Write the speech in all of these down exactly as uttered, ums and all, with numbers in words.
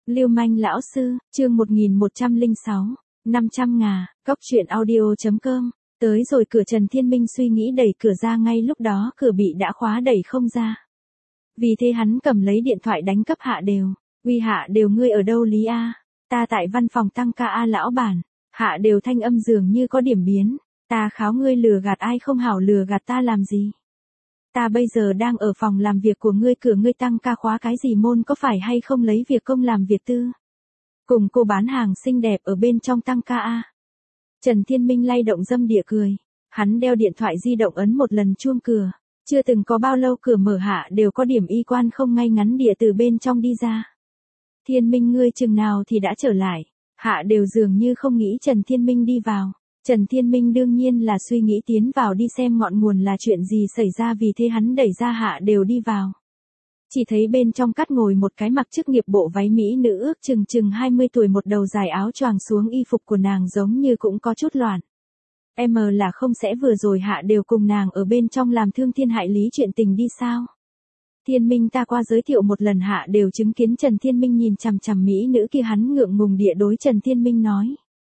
Lưu manh lão sư, chương một nghìn một trăm lẻ sáu, năm trăm ngà, cóc truyện audio.com. Tới rồi cửa Trần Thiên Minh suy nghĩ đẩy cửa ra ngay lúc đó cửa bị đã khóa đẩy không ra. Vì thế hắn cầm lấy điện thoại đánh cấp Hạ Đều. Uy Hạ Đều ngươi ở đâu Lý A? Ta tại văn phòng tăng ca A lão bản. Hạ Đều thanh âm dường như có điểm biến. Ta kháo ngươi lừa gạt ai không hảo lừa gạt ta làm gì? Ta bây giờ đang ở phòng làm việc của ngươi cửa ngươi tăng ca khóa cái gì môn có phải hay không lấy việc công làm việc tư? Cùng cô bán hàng xinh đẹp ở bên trong tăng ca A. Trần Thiên Minh lay động dâm địa cười. Hắn đeo điện thoại di động ấn một lần chuông cửa. Chưa từng có bao lâu cửa mở Hạ đều có điểm y quan không ngay ngắn địa từ bên trong đi ra. Thiên Minh ngươi chừng nào thì đã trở lại. Hạ đều dường như không nghĩ Trần Thiên Minh đi vào. Trần Thiên Minh đương nhiên là suy nghĩ tiến vào đi xem ngọn nguồn là chuyện gì xảy ra vì thế hắn đẩy ra Hạ đều đi vào. Chỉ thấy bên trong cắt ngồi một cái mặc chức nghiệp bộ váy mỹ nữ ước chừng chừng hai mươi tuổi một đầu dài áo choàng xuống y phục của nàng giống như cũng có chút loạn. Em là không sẽ vừa rồi Hạ đều cùng nàng ở bên trong làm thương thiên hại lý chuyện tình đi sao? Thiên Minh ta qua giới thiệu một lần Hạ đều chứng kiến Trần Thiên Minh nhìn chằm chằm mỹ nữ kia hắn ngượng ngùng địa đối Trần Thiên Minh nói.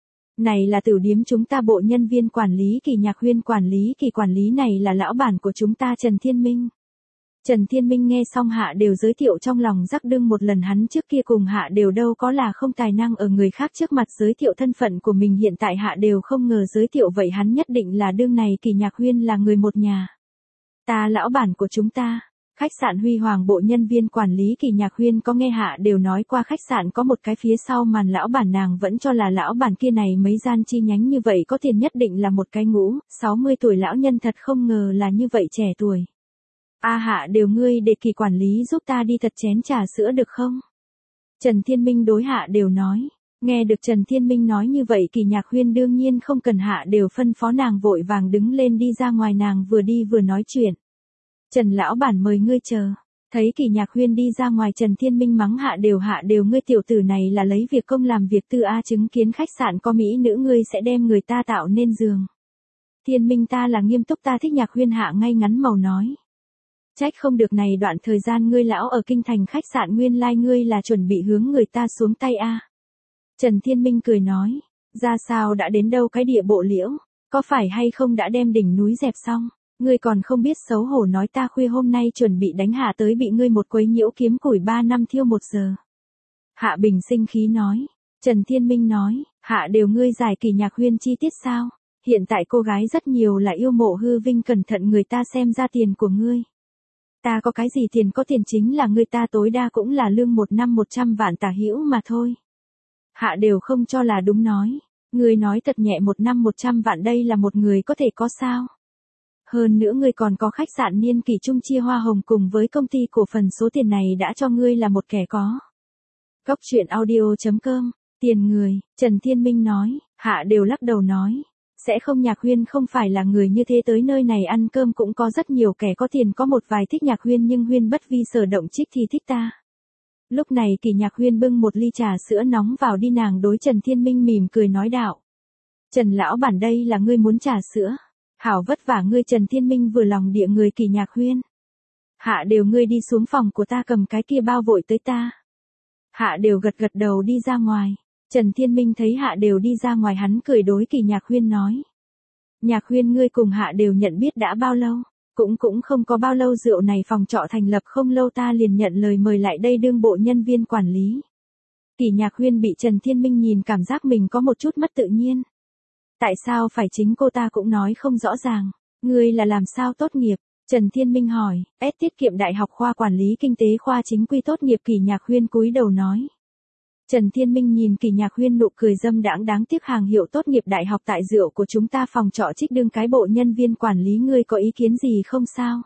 Này là tử điếm chúng ta bộ nhân viên quản lý Kỳ Nhạc Huyên quản lý Kỳ quản lý này là lão bản của chúng ta Trần Thiên Minh. Trần Thiên Minh nghe xong Hạ đều giới thiệu trong lòng rắc đương một lần hắn trước kia cùng Hạ đều đâu có là không tài năng ở người khác trước mặt giới thiệu thân phận của mình hiện tại Hạ đều không ngờ giới thiệu vậy hắn nhất định là đương này Kỳ Nhạc Huyên là người một nhà. Ta lão bản của chúng ta. Khách sạn Huy Hoàng bộ nhân viên quản lý Kỳ Nhạc Huyên có nghe Hạ đều nói qua khách sạn có một cái phía sau màn lão bản nàng vẫn cho là lão bản kia này mấy gian chi nhánh như vậy có tiền nhất định là một cái ngũ, sáu mươi tuổi lão nhân thật không ngờ là như vậy trẻ tuổi. A Hạ đều ngươi để Kỳ quản lý giúp ta đi thật chén trà sữa được không? Trần Thiên Minh đối Hạ đều nói. Nghe được Trần Thiên Minh nói như vậy Kỳ Nhạc Huyên đương nhiên không cần Hạ đều phân phó nàng vội vàng đứng lên đi ra ngoài nàng vừa đi vừa nói chuyện. Trần lão bản mời ngươi chờ. Thấy Kỳ Nhạc Huyên đi ra ngoài Trần Thiên Minh mắng Hạ đều Hạ đều ngươi tiểu tử này là lấy việc công làm việc tư a chứng kiến khách sạn có mỹ nữ ngươi sẽ đem người ta tạo nên giường. Thiên Minh ta là nghiêm túc ta thích Nhạc Huyên Hạ ngay ngắn màu nói. Trách không được này đoạn thời gian ngươi lão ở kinh thành khách sạn nguyên lai like ngươi là chuẩn bị hướng người ta xuống tay a. Trần Thiên Minh cười nói. Ra sao đã đến đâu cái địa bộ liễu. Có phải hay không đã đem đỉnh núi dẹp xong. Ngươi còn không biết xấu hổ nói ta khuya hôm nay chuẩn bị đánh Hạ tới bị ngươi một quấy nhiễu kiếm củi ba năm thiêu một giờ. Hạ Bình sinh khí nói. Trần Thiên Minh nói, Hạ đều ngươi giải Kỳ Nhạc Huyên chi tiết sao? Hiện tại cô gái rất nhiều là yêu mộ hư vinh cẩn thận người ta xem ra tiền của ngươi. Ta có cái gì tiền có tiền chính là người ta tối đa cũng là lương một năm một trăm vạn tả hữu mà thôi. Hạ đều không cho là đúng nói. Ngươi nói thật nhẹ một năm một trăm vạn đây là một người có thể có sao? Hơn nữa ngươi còn có khách sạn niên kỳ chung chia hoa hồng cùng với công ty cổ phần số tiền này đã cho ngươi là một kẻ có. Cóc truyện audio.com, tiền người, Trần Thiên Minh nói, Hạ đều lắc đầu nói. Sẽ không Nhạc Huyên không phải là người như thế tới nơi này ăn cơm cũng có rất nhiều kẻ có tiền có một vài thích Nhạc Huyên nhưng Huyên bất vi sở động trích thì thích ta. Lúc này Kỳ Nhạc Huyên bưng một ly trà sữa nóng vào đi nàng đối Trần Thiên Minh mỉm cười nói đạo. Trần lão bản đây là ngươi muốn trà sữa. Hảo vất vả ngươi Trần Thiên Minh vừa lòng địa người Kỳ Nhạc Huyên. Hạ đều ngươi đi xuống phòng của ta cầm cái kia bao vội tới ta. Hạ đều gật gật đầu đi ra ngoài. Trần Thiên Minh thấy Hạ đều đi ra ngoài hắn cười đối Kỳ Nhạc Huyên nói. Nhạc Huyên ngươi cùng Hạ đều nhận biết đã bao lâu? Cũng cũng không có bao lâu rượu này phòng trọ thành lập không lâu ta liền nhận lời mời lại đây đương bộ nhân viên quản lý. Kỳ Nhạc Huyên bị Trần Thiên Minh nhìn cảm giác mình có một chút mất tự nhiên. Tại sao phải chính cô ta cũng nói không rõ ràng, ngươi là làm sao tốt nghiệp? Trần Thiên Minh hỏi, S tiết kiệm đại học khoa quản lý kinh tế khoa chính quy tốt nghiệp Kỳ Nhạc Huyên cúi đầu nói. Trần Thiên Minh nhìn Kỳ Nhạc Huyên nụ cười dâm đãng đáng tiếc hàng hiệu tốt nghiệp đại học tại rượu của chúng ta phòng trọ trích đương cái bộ nhân viên quản lý ngươi có ý kiến gì không sao?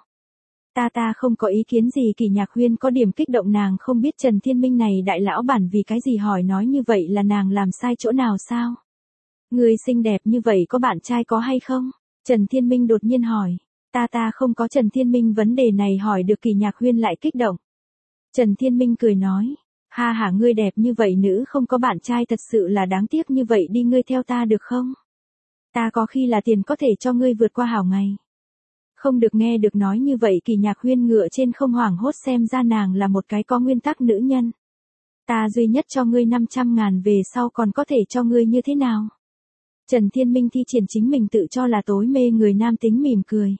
Ta ta không có ý kiến gì Kỳ Nhạc Huyên có điểm kích động nàng không biết Trần Thiên Minh này đại lão bản vì cái gì hỏi nói như vậy là nàng làm sai chỗ nào sao? Ngươi xinh đẹp như vậy có bạn trai có hay không? Trần Thiên Minh đột nhiên hỏi. Ta ta không có Trần Thiên Minh vấn đề này hỏi được Kỳ Nhạc Huyên lại kích động. Trần Thiên Minh cười nói. Ha hả ngươi đẹp như vậy nữ không có bạn trai thật sự là đáng tiếc như vậy đi ngươi theo ta được không? Ta có khi là tiền có thể cho ngươi vượt qua hảo ngày. Không được nghe được nói như vậy Kỳ Nhạc Huyên ngựa trên không hoảng hốt xem ra nàng là một cái có nguyên tắc nữ nhân. Ta duy nhất cho ngươi năm trăm ngàn về sau còn có thể cho ngươi như thế nào? Trần Thiên Minh thi triển chính mình tự cho là tối mê người nam tính mỉm cười.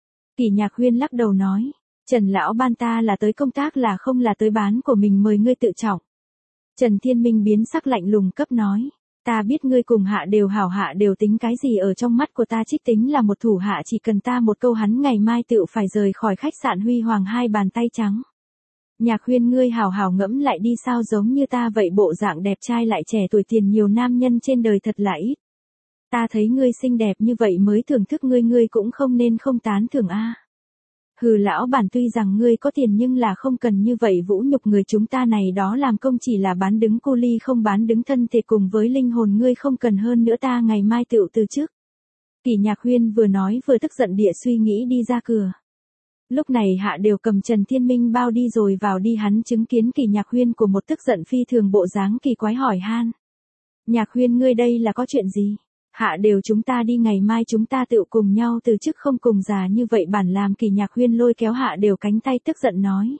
Kỷ Nhạc Huyên lắc đầu nói, Trần lão ban ta là tới công tác là không là tới bán của mình, mời ngươi tự trọng. Trần Thiên Minh biến sắc lạnh lùng cấp nói, ta biết ngươi cùng Hạ đều hảo, Hạ đều tính cái gì ở trong mắt của ta, trích tính là một thủ hạ, chỉ cần ta một câu hắn ngày mai tựu phải rời khỏi khách sạn huy hoàng hai bàn tay trắng. Nhạc Huyên ngươi hảo hảo ngẫm lại đi, sao giống như ta vậy bộ dạng đẹp trai lại trẻ tuổi, tiền nhiều nam nhân trên đời thật là ít. Ta thấy ngươi xinh đẹp như vậy mới thưởng thức ngươi, ngươi cũng không nên không tán thưởng a. Hừ, lão bản tuy rằng ngươi có tiền nhưng là không cần như vậy vũ nhục người chúng ta này đó làm công chỉ là bán đứng cu ly không bán đứng thân thể cùng với linh hồn, ngươi không cần hơn nữa, ta ngày mai tựu từ chức. Kỷ Nhạc Huyên vừa nói vừa tức giận địa suy nghĩ đi ra cửa. Lúc này Hạ đều cầm Trần Thiên Minh bao đi rồi vào đi, hắn chứng kiến Kỷ Nhạc Huyên của một tức giận phi thường bộ dáng kỳ quái hỏi han. Nhạc Huyên ngươi đây là có chuyện gì? Hạ đều chúng ta đi, ngày mai chúng ta tự cùng nhau từ chức, không cùng già như vậy bản làm. Kỷ Nhạc Huyên lôi kéo Hạ đều cánh tay tức giận nói.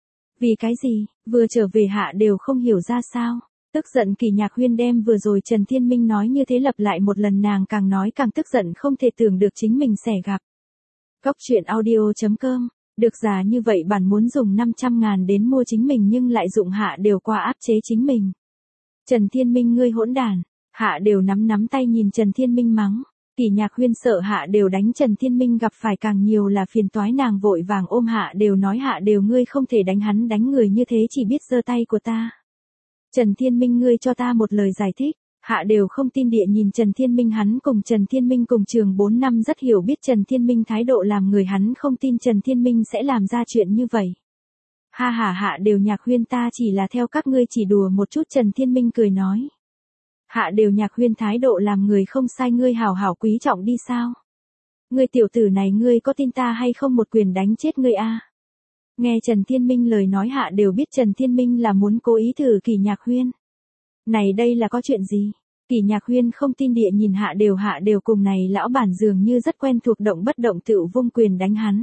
Vì cái gì? Vừa trở về Hạ đều không hiểu ra sao. Tức giận Kỷ Nhạc Huyên đem vừa rồi Trần Thiên Minh nói như thế lặp lại một lần, nàng càng nói càng tức giận, không thể tưởng được chính mình sẽ gặp. Góc truyện audio chấm com, được già như vậy bản muốn dùng năm trăm ngàn đến mua chính mình nhưng lại dụng Hạ đều qua áp chế chính mình. Trần Thiên Minh ngươi hỗn đản. Hạ đều nắm nắm tay nhìn Trần Thiên Minh mắng. Kỷ Nhạc Huyên sợ Hạ đều đánh Trần Thiên Minh gặp phải càng nhiều là phiền toái, nàng vội vàng ôm Hạ đều nói, Hạ đều ngươi không thể đánh hắn, đánh người như thế chỉ biết giơ tay của ta. Trần Thiên Minh ngươi cho ta một lời giải thích. Hạ đều không tin địa nhìn Trần Thiên Minh, hắn cùng Trần Thiên Minh cùng trường bốn năm rất hiểu biết Trần Thiên Minh thái độ làm người, hắn không tin Trần Thiên Minh sẽ làm ra chuyện như vậy. Ha ha, Hạ đều Nhạc Huyên ta chỉ là theo các ngươi chỉ đùa một chút. Trần Thiên Minh cười nói. Hạ đều Nhạc Huyên thái độ làm người không sai, ngươi hảo hảo quý trọng đi sao? Ngươi tiểu tử này ngươi có tin ta hay không một quyền đánh chết ngươi a? Nghe Trần Thiên Minh lời nói, Hạ đều biết Trần Thiên Minh là muốn cố ý thử Kỷ Nhạc Huyên. Này đây là có chuyện gì? Kỷ Nhạc Huyên không tin địa nhìn Hạ đều, Hạ đều cùng này lão bản dường như rất quen thuộc, động bất động tựu vung quyền đánh hắn.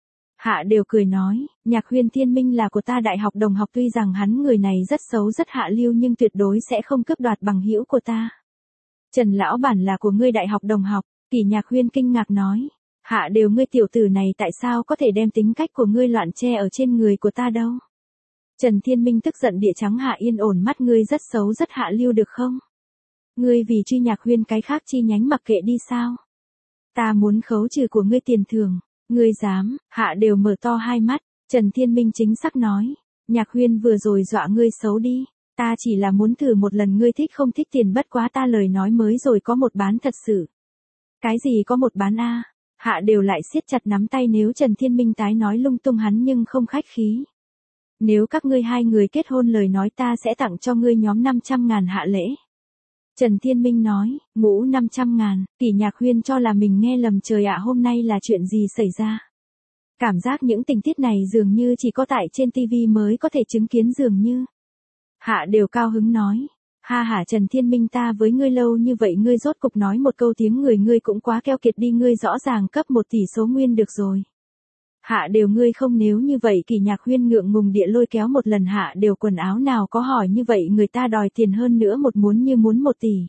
Hạ đều cười nói, Nhạc Huyên Thiên Minh là của ta đại học đồng học, tuy rằng hắn người này rất xấu rất hạ lưu nhưng tuyệt đối sẽ không cướp đoạt bằng hữu của ta. Trần lão bản là của ngươi đại học đồng học. Kỷ Nhạc Huyên kinh ngạc nói, Hạ đều ngươi tiểu tử này tại sao có thể đem tính cách của ngươi loạn che ở trên người của ta đâu? Trần Thiên Minh tức giận địa trắng Hạ yên ổn mắt, ngươi rất xấu rất hạ lưu được không? Ngươi vì truy Nhạc Huyên cái khác chi nhánh mặc kệ đi sao? Ta muốn khấu trừ của ngươi tiền thưởng. Ngươi dám? Hạ đều mở to hai mắt. Trần Thiên Minh chính xác nói, Nhạc Huyên vừa rồi dọa ngươi xấu đi. Ta chỉ là muốn thử một lần, ngươi thích không thích tiền, bất quá ta lời nói mới rồi có một bán thật sự. Cái gì có một bán a? Hạ đều lại siết chặt nắm tay, nếu Trần Thiên Minh tái nói lung tung hắn nhưng không khách khí. Nếu các ngươi hai người kết hôn lời nói, ta sẽ tặng cho ngươi nhóm năm trăm ngàn hạ lễ. Trần Thiên Minh nói, ngũ năm trăm ngàn. Kỷ Nhạc Huyên cho là mình nghe lầm, trời ạ, hôm nay là chuyện gì xảy ra? Cảm giác những tình tiết này dường như chỉ có tại trên tivi mới có thể chứng kiến dường như. Hạ đều cao hứng nói, ha ha Trần Thiên Minh, ta với ngươi lâu như vậy ngươi rốt cục nói một câu tiếng người, ngươi cũng quá keo kiệt đi, ngươi rõ ràng cấp một tỷ số nguyên được rồi. Hạ đều ngươi không, nếu như vậy. Kỷ Nhạc Huyên ngượng ngùng địa lôi kéo một lần Hạ đều quần áo, nào có hỏi như vậy, người ta đòi tiền hơn nữa một muốn như muốn một tỷ.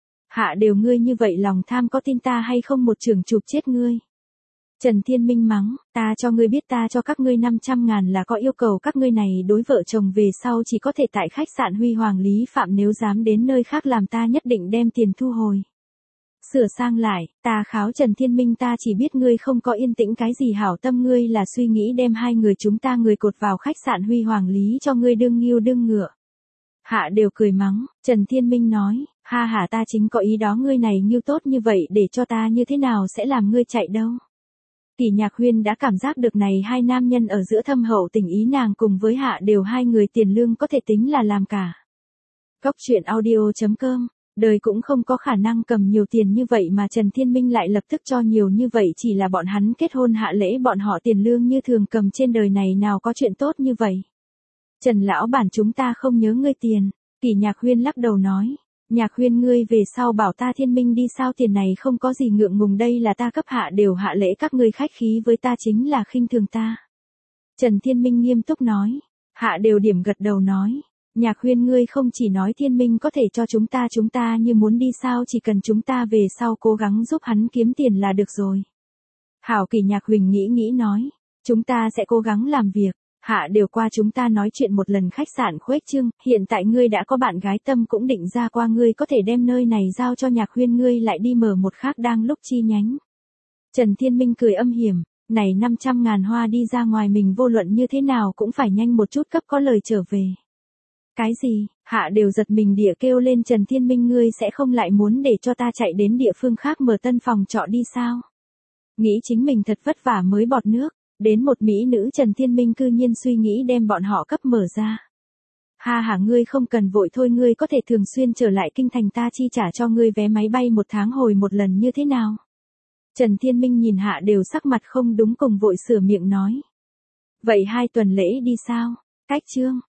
Hạ đều ngươi như vậy lòng tham, có tin ta hay không một chưởng chụp chết ngươi. Trần Thiên Minh mắng, ta cho ngươi biết, ta cho các ngươi năm trăm ngàn là có yêu cầu các ngươi này đối vợ chồng về sau chỉ có thể tại khách sạn Huy Hoàng Lý Phạm, nếu dám đến nơi khác làm ta nhất định đem tiền thu hồi. Sửa sang lại, ta kháo Trần Thiên Minh, ta chỉ biết ngươi không có yên tĩnh cái gì hảo tâm, ngươi là suy nghĩ đem hai người chúng ta người cột vào khách sạn Huy Hoàng Lý cho ngươi đương nghiêu đương ngựa. Hạ đều cười mắng, Trần Thiên Minh nói, ha ha ta chính có ý đó, ngươi này nghiêu tốt như vậy để cho ta như thế nào sẽ làm ngươi chạy đâu. Kỷ Nhạc Huyên đã cảm giác được này hai nam nhân ở giữa thâm hậu tình ý, nàng cùng với Hạ đều hai người tiền lương có thể tính là làm cả. Góc truyện audio chấm com, đời cũng không có khả năng cầm nhiều tiền như vậy mà Trần Thiên Minh lại lập tức cho nhiều như vậy, chỉ là bọn hắn kết hôn hạ lễ, bọn họ tiền lương như thường cầm, trên đời này nào có chuyện tốt như vậy. Trần lão bản, chúng ta không nhớ ngươi tiền. Kỷ Nhạc Huyên lắc đầu nói, Nhạc Huyên ngươi về sau bảo ta Thiên Minh đi sao, tiền này không có gì ngượng ngùng, đây là ta cấp Hạ đều hạ lễ, các ngươi khách khí với ta chính là khinh thường ta. Trần Thiên Minh nghiêm túc nói. Hạ đều điểm gật đầu nói, Nhạc Huyên ngươi không chỉ nói Thiên Minh có thể cho chúng ta chúng ta như muốn đi sao, chỉ cần chúng ta về sau cố gắng giúp hắn kiếm tiền là được rồi. Hảo Kỳ Nhạc Huỳnh nghĩ nghĩ nói, chúng ta sẽ cố gắng làm việc, hạ đều qua chúng ta nói chuyện một lần khách sạn khuếch trương, hiện tại ngươi đã có bạn gái Tâm cũng định ra qua, ngươi có thể đem nơi này giao cho Nhạc Huyên ngươi lại đi mở một khác đang lúc chi nhánh. Trần Thiên Minh cười âm hiểm, này năm trăm ngàn hoa đi ra ngoài mình vô luận như thế nào cũng phải nhanh một chút cấp có lời trở về. Cái gì, hạ đều giật mình địa kêu lên, Trần Thiên Minh ngươi sẽ không lại muốn để cho ta chạy đến địa phương khác mở tân phòng trọ đi sao? Nghĩ chính mình thật vất vả mới bọt nước, đến một mỹ nữ Trần Thiên Minh cư nhiên suy nghĩ đem bọn họ cấp mở ra. Ha ha, ngươi không cần vội thôi, ngươi có thể thường xuyên trở lại kinh thành, ta chi trả cho ngươi vé máy bay một tháng hồi một lần như thế nào? Trần Thiên Minh nhìn hạ đều sắc mặt không đúng cùng vội sửa miệng nói. Vậy hai tuần lễ đi sao? Cách chương.